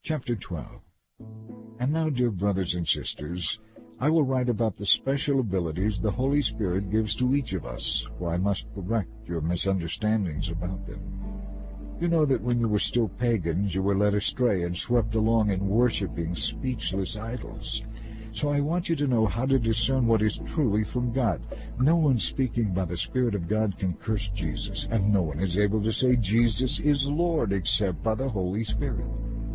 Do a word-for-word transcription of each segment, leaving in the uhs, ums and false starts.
Chapter twelve. And now, dear brothers and sisters, I will write about the special abilities the Holy Spirit gives to each of us, for I must correct your misunderstandings about them. You know that when you were still pagans, you were led astray and swept along in worshipping speechless idols. So I want you to know how to discern what is truly from God. No one speaking by the Spirit of God can curse Jesus, and no one is able to say Jesus is Lord except by the Holy Spirit.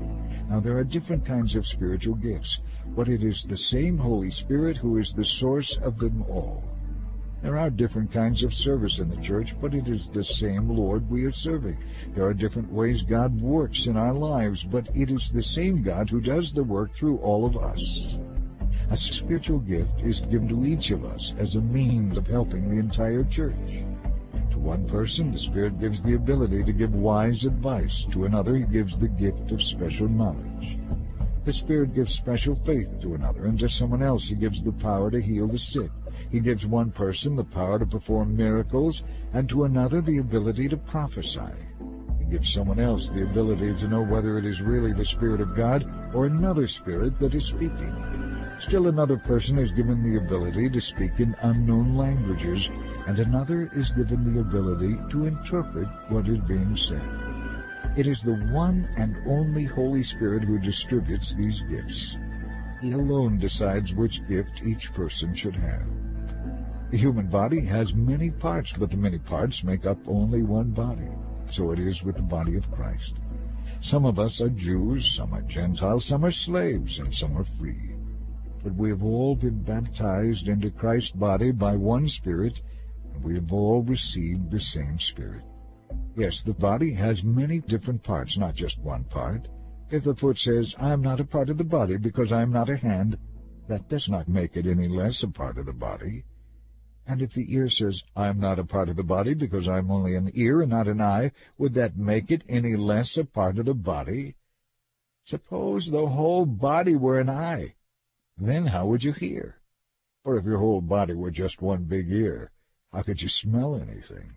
Now there are different kinds of spiritual gifts, but it is the same Holy Spirit who is the source of them all. There are different kinds of service in the church, but it is the same Lord we are serving. There are different ways God works in our lives, but it is the same God who does the work through all of us. A spiritual gift is given to each of us as a means of helping the entire church. To one person, the Spirit gives the ability to give wise advice. To another, He gives the gift of special knowledge. The Spirit gives special faith to another, and to someone else He gives the power to heal the sick. He gives one person the power to perform miracles, and to another the ability to prophesy. He gives someone else the ability to know whether it is really the Spirit of God or another spirit that is speaking. Still another person is given the ability to speak in unknown languages, and another is given the ability to interpret what is being said. It is the one and only Holy Spirit who distributes these gifts. He alone decides which gift each person should have. The human body has many parts, but the many parts make up only one body. So it is with the body of Christ. Some of us are Jews, some are Gentiles, some are slaves, and some are free. But we have all been baptized into Christ's body by one Spirit, and we have all received the same Spirit. Yes, the body has many different parts, not just one part. If the foot says, I am not a part of the body because I am not a hand, that does not make it any less a part of the body. And if the ear says, I am not a part of the body because I am only an ear and not an eye, would that make it any less a part of the body? Suppose the whole body were an eye. Then how would you hear? Or if your whole body were just one big ear, how could you smell anything?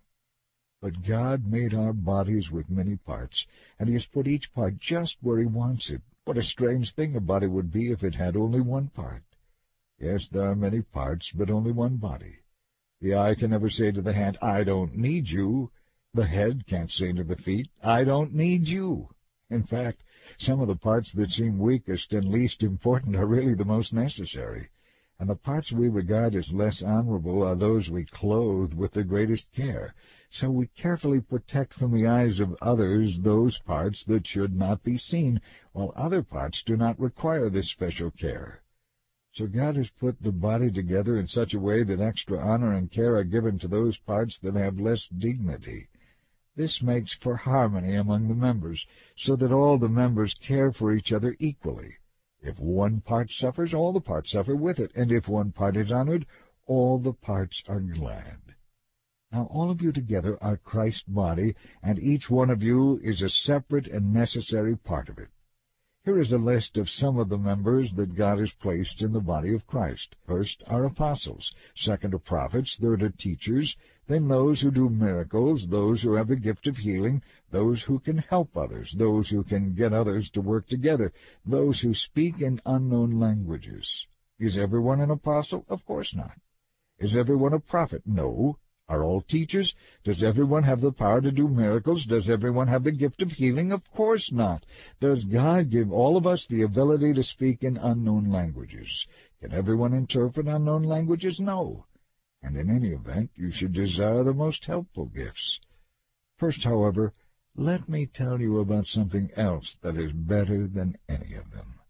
But God made our bodies with many parts, and He has put each part just where He wants it. What a strange thing a body would be if it had only one part. Yes, there are many parts, but only one body. The eye can never say to the hand, I don't need you. The head can't say to the feet, I don't need you. In fact, some of the parts that seem weakest and least important are really the most necessary, and the parts we regard as less honorable are those we clothe with the greatest care. So we carefully protect from the eyes of others those parts that should not be seen, while other parts do not require this special care. So God has put the body together in such a way that extra honor and care are given to those parts that have less dignity. This makes for harmony among the members, so that all the members care for each other equally. If one part suffers, all the parts suffer with it, and if one part is honored, all the parts are glad. Now all of you together are Christ's body, and each one of you is a separate and necessary part of it. Here is a list of some of the members that God has placed in the body of Christ. First are apostles, second are prophets, third are teachers, then those who do miracles, those who have the gift of healing, those who can help others, those who can get others to work together, those who speak in unknown languages. Is everyone an apostle? Of course not. Is everyone a prophet? No. Are all teachers? Does everyone have the power to do miracles? Does everyone have the gift of healing? Of course not. Does God give all of us the ability to speak in unknown languages? Can everyone interpret unknown languages? No. And in any event, you should desire the most helpful gifts. First, however, let me tell you about something else that is better than any of them.